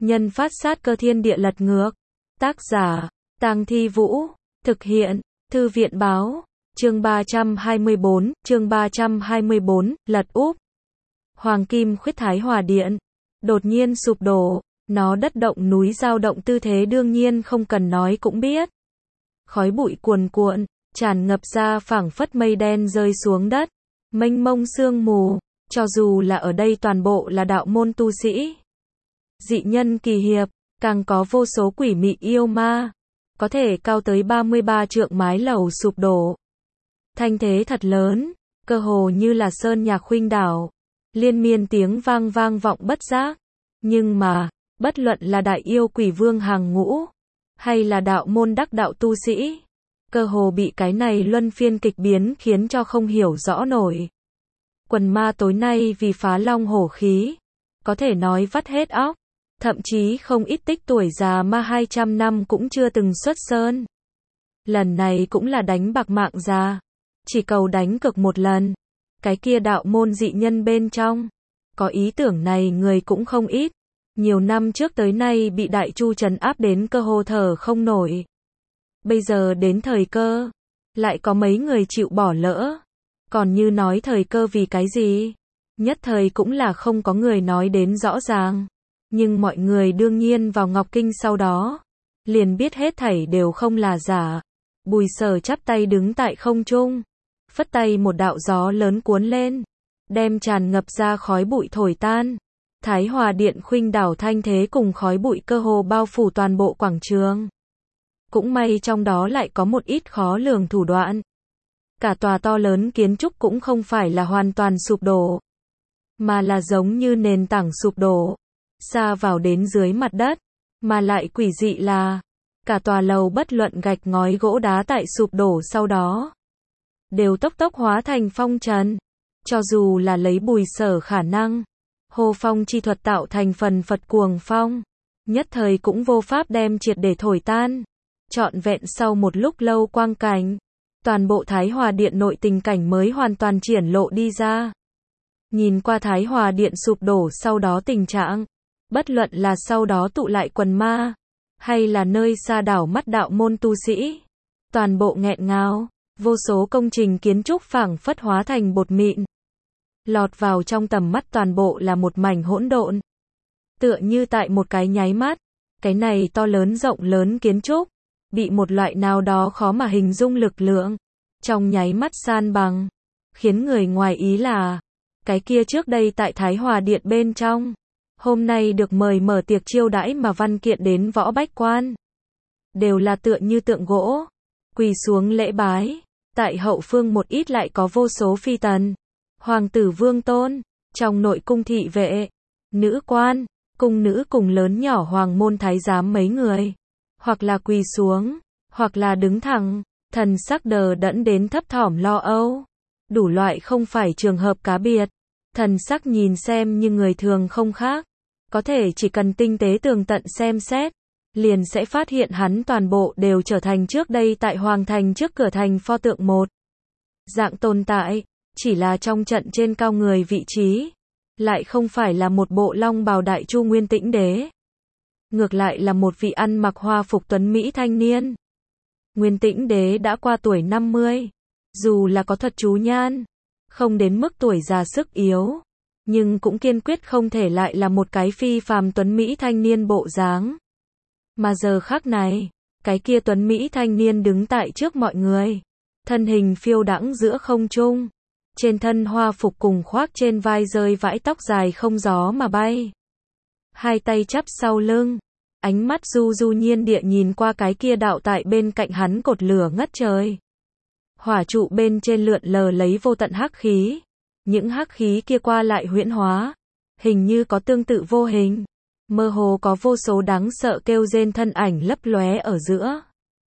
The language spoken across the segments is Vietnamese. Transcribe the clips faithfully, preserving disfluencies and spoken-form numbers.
Nhân phát sát cơ thiên địa lật ngược. Tác giả, Tang Thi Vũ. Thực hiện, Thư viện báo. Chương ba trăm hai mươi bốn, chương ba trăm hai mươi bốn, lật úp. Hoàng kim khuyết Thái Hòa Điện. Đột nhiên sụp đổ. Nó đất động núi dao động tư thế đương nhiên không cần nói cũng biết. Khói bụi cuồn cuộn, tràn ngập ra phảng phất mây đen rơi xuống đất. Mênh mông sương mù, cho dù là ở đây toàn bộ là đạo môn tu sĩ. Dị nhân kỳ hiệp, càng có vô số quỷ mị yêu ma. Có thể cao tới ba mươi ba trượng mái lầu sụp đổ. Thanh thế thật lớn, cơ hồ như là sơn nhạc khuynh đảo. Liên miên tiếng vang vang vọng bất giác. Nhưng mà, bất luận là đại yêu quỷ vương hàng ngũ, hay là đạo môn đắc đạo tu sĩ, cơ hồ bị cái này luân phiên kịch biến khiến cho không hiểu rõ nổi. Quần ma tối nay vì phá long hổ khí, có thể nói vắt hết óc, thậm chí không ít tích tuổi già ma hai trăm năm cũng chưa từng xuất sơn. Lần này cũng là đánh bạc mạng già, chỉ cầu đánh cược một lần. Cái kia đạo môn dị nhân bên trong, có ý tưởng này người cũng không ít. Nhiều năm trước tới nay bị đại chu trấn áp đến cơ hồ thở không nổi. Bây giờ đến thời cơ, lại có mấy người chịu bỏ lỡ. Còn như nói thời cơ vì cái gì? Nhất thời cũng là không có người nói đến rõ ràng. Nhưng mọi người đương nhiên vào Ngọc Kinh sau đó, liền biết hết thảy đều không là giả. Bùi Sở chắp tay đứng tại không trung, phất tay một đạo gió lớn cuốn lên, đem tràn ngập ra khói bụi thổi tan. Thái Hòa Điện khuynh đảo thanh thế cùng khói bụi cơ hồ bao phủ toàn bộ quảng trường. Cũng may trong đó lại có một ít khó lường thủ đoạn. Cả tòa to lớn kiến trúc cũng không phải là hoàn toàn sụp đổ, mà là giống như nền tảng sụp đổ, xa vào đến dưới mặt đất. Mà lại quỷ dị là, cả tòa lầu bất luận gạch ngói gỗ đá tại sụp đổ sau đó, đều tốc tốc hóa thành phong trần. Cho dù là lấy Bùi Sở khả năng, hô phong chi thuật tạo thành phần phật cuồng phong, nhất thời cũng vô pháp đem triệt để thổi tan. Trọn vẹn sau một lúc lâu quang cảnh, toàn bộ Thái Hòa Điện nội tình cảnh mới hoàn toàn triển lộ đi ra. Nhìn qua Thái Hòa Điện sụp đổ sau đó tình trạng, bất luận là sau đó tụ lại quần ma, hay là nơi xa đảo mắt đạo môn tu sĩ, toàn bộ nghẹn ngào, vô số công trình kiến trúc phảng phất hóa thành bột mịn. Lọt vào trong tầm mắt toàn bộ là một mảnh hỗn độn. Tựa như tại một cái nháy mắt, cái này to lớn rộng lớn kiến trúc, bị một loại nào đó khó mà hình dung lực lượng, trong nháy mắt san bằng. Khiến người ngoài ý là, cái kia trước đây tại Thái Hòa Điện bên trong, hôm nay được mời mở tiệc chiêu đãi mà văn kiện đến võ bách quan. Đều là tựa như tượng gỗ, quỳ xuống lễ bái. Tại hậu phương một ít lại có vô số phi tần, hoàng tử vương tôn, trong nội cung thị vệ, nữ quan, cung nữ cùng lớn nhỏ hoàng môn thái giám mấy người. Hoặc là quỳ xuống, hoặc là đứng thẳng, thần sắc đờ đẫn đến thấp thỏm lo âu. Đủ loại không phải trường hợp cá biệt, thần sắc nhìn xem như người thường không khác. Có thể chỉ cần tinh tế tường tận xem xét, liền sẽ phát hiện hắn toàn bộ đều trở thành trước đây tại Hoàng Thành trước cửa thành pho tượng một dạng tồn tại, chỉ là trong trận trên cao người vị trí, lại không phải là một bộ long bào đại chu Nguyên Tĩnh Đế. Ngược lại là một vị ăn mặc hoa phục tuấn Mỹ thanh niên. Nguyên Tĩnh Đế đã qua tuổi năm mươi, dù là có thuật chú nhan, không đến mức tuổi già sức yếu, nhưng cũng kiên quyết không thể lại là một cái phi phàm tuấn Mỹ thanh niên bộ dáng. Mà giờ khắc này, cái kia tuấn Mỹ thanh niên đứng tại trước mọi người, thân hình phiêu đãng giữa không trung, trên thân hoa phục cùng khoác trên vai rơi vãi tóc dài không gió mà bay. Hai tay chắp sau lưng, ánh mắt du du nhiên địa nhìn qua cái kia đạo tại bên cạnh hắn cột lửa ngất trời. Hỏa trụ bên trên lượn lờ lấy vô tận hắc khí, những hắc khí kia qua lại huyễn hóa, hình như có tương tự vô hình. Mơ hồ có vô số đáng sợ kêu rên thân ảnh lấp lóe ở giữa.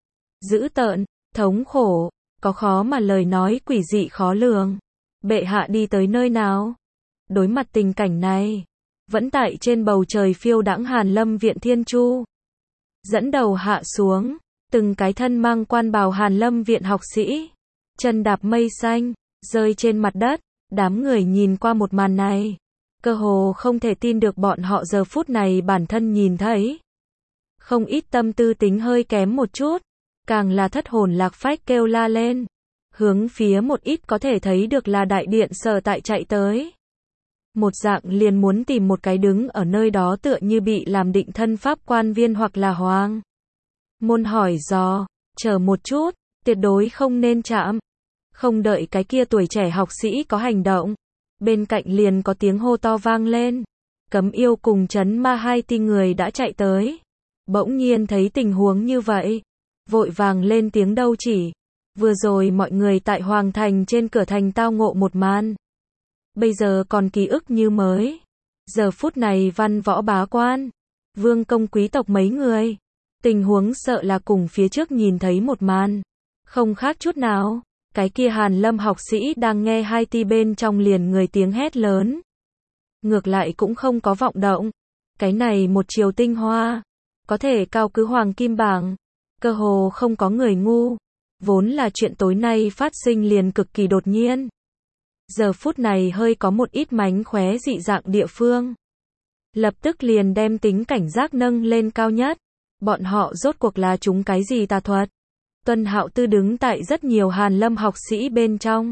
Dữ tợn, thống khổ, có khó mà lời nói quỷ dị khó lường. Bệ hạ đi tới nơi nào? Đối mặt tình cảnh này, vẫn tại trên bầu trời phiêu đãng Hàn Lâm Viện Thiên Chu. Dẫn đầu hạ xuống, từng cái thân mang quan bào Hàn Lâm Viện học sĩ, chân đạp mây xanh, rơi trên mặt đất. Đám người nhìn qua một màn này, Cơ hồ không thể tin được bọn họ giờ phút này bản thân nhìn thấy. Không ít tâm tư tính hơi kém một chút, càng là thất hồn lạc phách kêu la lên. Hướng phía một ít có thể thấy được là đại điện sở tại chạy tới. Một dạng liền muốn tìm một cái đứng ở nơi đó tựa như bị làm định thân pháp quan viên hoặc là hoàng môn hỏi dò, chờ một chút, tuyệt đối không nên chạm. Không đợi cái kia tuổi trẻ học sĩ có hành động, bên cạnh liền có tiếng hô to vang lên. Cấm yêu cùng trấn ma hai ti người đã chạy tới. Bỗng nhiên thấy tình huống như vậy, vội vàng lên tiếng đâu chỉ. Vừa rồi mọi người tại Hoàng Thành trên cửa thành tao ngộ một màn. Bây giờ còn ký ức như mới. Giờ phút này văn võ bá quan, vương công quý tộc mấy người. Tình huống sợ là cùng phía trước nhìn thấy một màn. Không khác chút nào. Cái kia Hàn Lâm học sĩ đang nghe hai ti bên trong liền người tiếng hét lớn. Ngược lại cũng không có vọng động. Cái này một chiều tinh hoa. Có thể cao cứ hoàng kim bảng. Cơ hồ không có người ngu. Vốn là chuyện tối nay phát sinh liền cực kỳ đột nhiên. Giờ phút này hơi có một ít mánh khóe dị dạng địa phương. Lập tức liền đem tính cảnh giác nâng lên cao nhất. Bọn họ rốt cuộc là chúng cái gì tà thuật? Tuân Hạo Tư đứng tại rất nhiều Hàn Lâm học sĩ bên trong.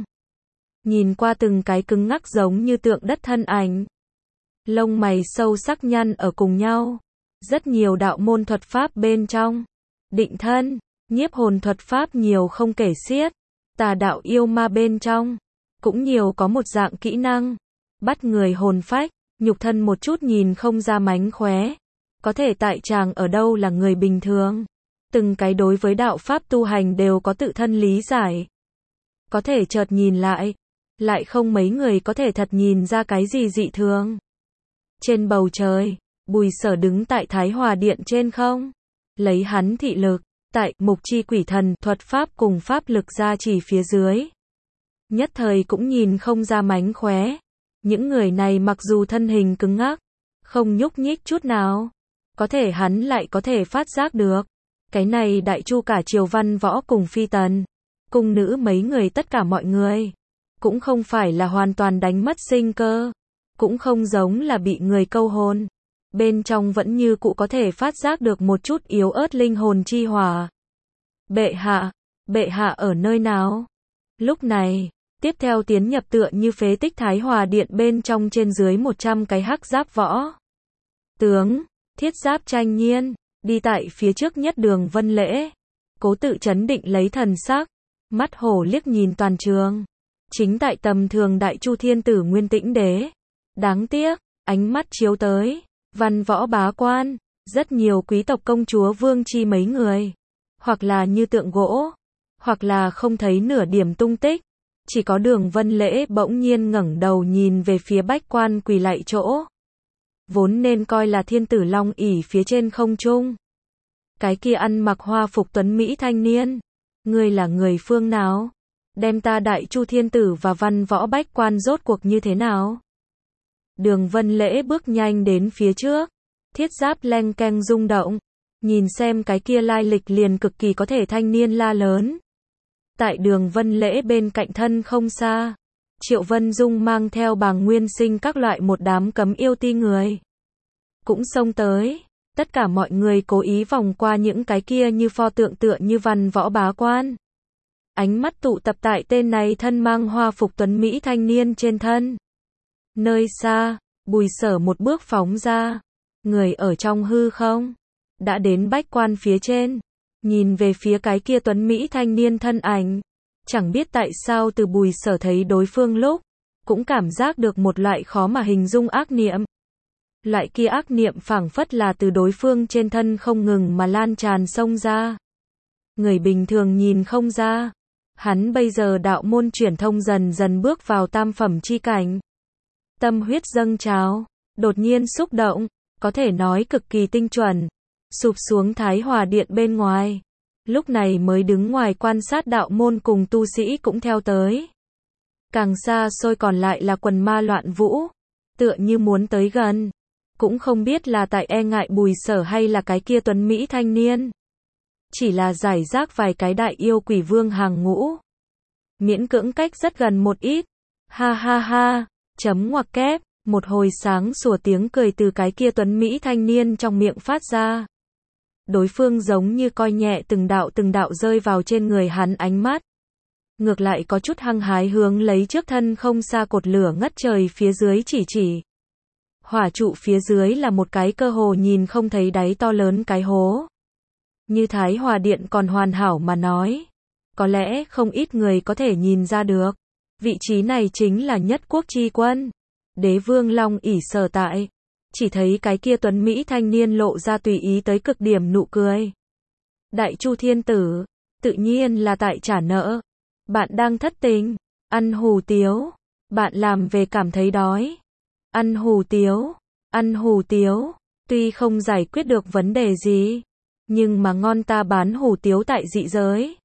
Nhìn qua từng cái cứng ngắc giống như tượng đất thân ảnh. Lông mày sâu sắc nhăn ở cùng nhau. Rất nhiều đạo môn thuật pháp bên trong. Định thân, nhiếp hồn thuật pháp nhiều không kể xiết. Tà đạo yêu ma bên trong. Cũng nhiều có một dạng kỹ năng. Bắt người hồn phách, nhục thân một chút nhìn không ra mánh khóe. Có thể tại chàng ở đâu là người bình thường. Từng cái đối với đạo pháp tu hành đều có tự thân lý giải. Có thể chợt nhìn lại. Lại không mấy người có thể thật nhìn ra cái gì dị thường. Trên bầu trời, Bùi Sở đứng tại Thái Hòa Điện trên không. Lấy hắn thị lực, tại mục chi quỷ thần thuật pháp cùng pháp lực ra chỉ phía dưới. Nhất thời cũng nhìn không ra mánh khóe. Những người này mặc dù thân hình cứng ngắc, không nhúc nhích chút nào. Có thể hắn lại có thể phát giác được. Cái này đại chu cả triều văn võ cùng phi tần. Cung nữ mấy người tất cả mọi người. Cũng không phải là hoàn toàn đánh mất sinh cơ. Cũng không giống là bị người câu hồn. Bên trong vẫn như cụ có thể phát giác được một chút yếu ớt linh hồn chi hỏa. Bệ hạ, bệ hạ ở nơi nào? Lúc này, tiếp theo tiến nhập tựa như phế tích Thái Hòa Điện bên trong trên dưới một trăm cái hắc giáp võ. Tướng, thiết giáp tranh nhiên, đi tại phía trước nhất Đường Vân Lễ. Cố tự chấn định lấy thần sắc, mắt hổ liếc nhìn toàn trường. Chính tại tầm thường đại chu thiên tử Nguyên Tĩnh Đế. Đáng tiếc, ánh mắt chiếu tới, văn võ bá quan, rất nhiều quý tộc công chúa vương chi mấy người. Hoặc là như tượng gỗ, hoặc là không thấy nửa điểm tung tích. Chỉ có Đường Vân Lễ bỗng nhiên ngẩng đầu nhìn về phía bách quan quỳ lạy chỗ. Vốn nên coi là thiên tử long ỷ phía trên không trung. Cái kia ăn mặc hoa phục tuấn Mỹ thanh niên. Ngươi là người phương nào? Đem ta đại chu thiên tử và văn võ bách quan rốt cuộc như thế nào? Đường Vân Lễ bước nhanh đến phía trước. Thiết giáp leng keng rung động. Nhìn xem cái kia lai lịch liền cực kỳ có thể thanh niên la lớn. Tại Đường Vân Lễ bên cạnh thân không xa. Triệu Vân Dung mang theo Bàng Nguyên Sinh các loại một đám cấm yêu ti người. Cũng xông tới. Tất cả mọi người cố ý vòng qua những cái kia như pho tượng tựa như văn võ bá quan. Ánh mắt tụ tập tại tên này thân mang hoa phục tuấn Mỹ thanh niên trên thân. Nơi xa, Bùi Sở một bước phóng ra. Người ở trong hư không. Đã đến bách quan phía trên. Nhìn về phía cái kia tuấn Mỹ thanh niên thân ảnh. Chẳng biết tại sao từ Bùi Sở thấy đối phương lúc. Cũng cảm giác được một loại khó mà hình dung ác niệm. Loại kia ác niệm phảng phất là từ đối phương trên thân không ngừng mà lan tràn xông ra. Người bình thường nhìn không ra. Hắn bây giờ đạo môn chuyển thông dần dần bước vào tam phẩm chi cảnh. Tâm huyết dâng trào, đột nhiên xúc động, có thể nói cực kỳ tinh chuẩn. Sụp xuống Thái Hòa Điện bên ngoài. Lúc này mới đứng ngoài quan sát đạo môn cùng tu sĩ cũng theo tới. Càng xa xôi còn lại là quần ma loạn vũ. Tựa như muốn tới gần. Cũng không biết là tại e ngại Bùi Sở hay là cái kia tuấn Mỹ thanh niên. Chỉ là giải rác vài cái đại yêu quỷ vương hàng ngũ. Miễn cưỡng cách rất gần một ít. Ha ha ha, chấm ngoặc kép, Một hồi sáng sủa tiếng cười từ cái kia tuấn Mỹ thanh niên trong miệng phát ra. Đối phương giống như coi nhẹ từng đạo từng đạo rơi vào trên người hắn ánh mắt. Ngược lại có chút hăng hái hướng lấy trước thân không xa cột lửa ngất trời phía dưới chỉ chỉ. Hỏa trụ phía dưới là một cái cơ hồ nhìn không thấy đáy to lớn cái hố. Như Thái Hòa Điện còn hoàn hảo mà nói. Có lẽ không ít người có thể nhìn ra được. Vị trí này chính là nhất quốc chi quân. Đế vương Long ỷ sở tại. Chỉ thấy cái kia tuấn Mỹ thanh niên lộ ra tùy ý tới cực điểm nụ cười. Đại Chu Thiên Tử, tự nhiên là tại trả nợ. Bạn đang thất tình, ăn hủ tiếu. Bạn làm về cảm thấy đói. Ăn hủ tiếu, ăn hủ tiếu. Tuy không giải quyết được vấn đề gì, nhưng mà ngon ta bán hủ tiếu tại dị giới.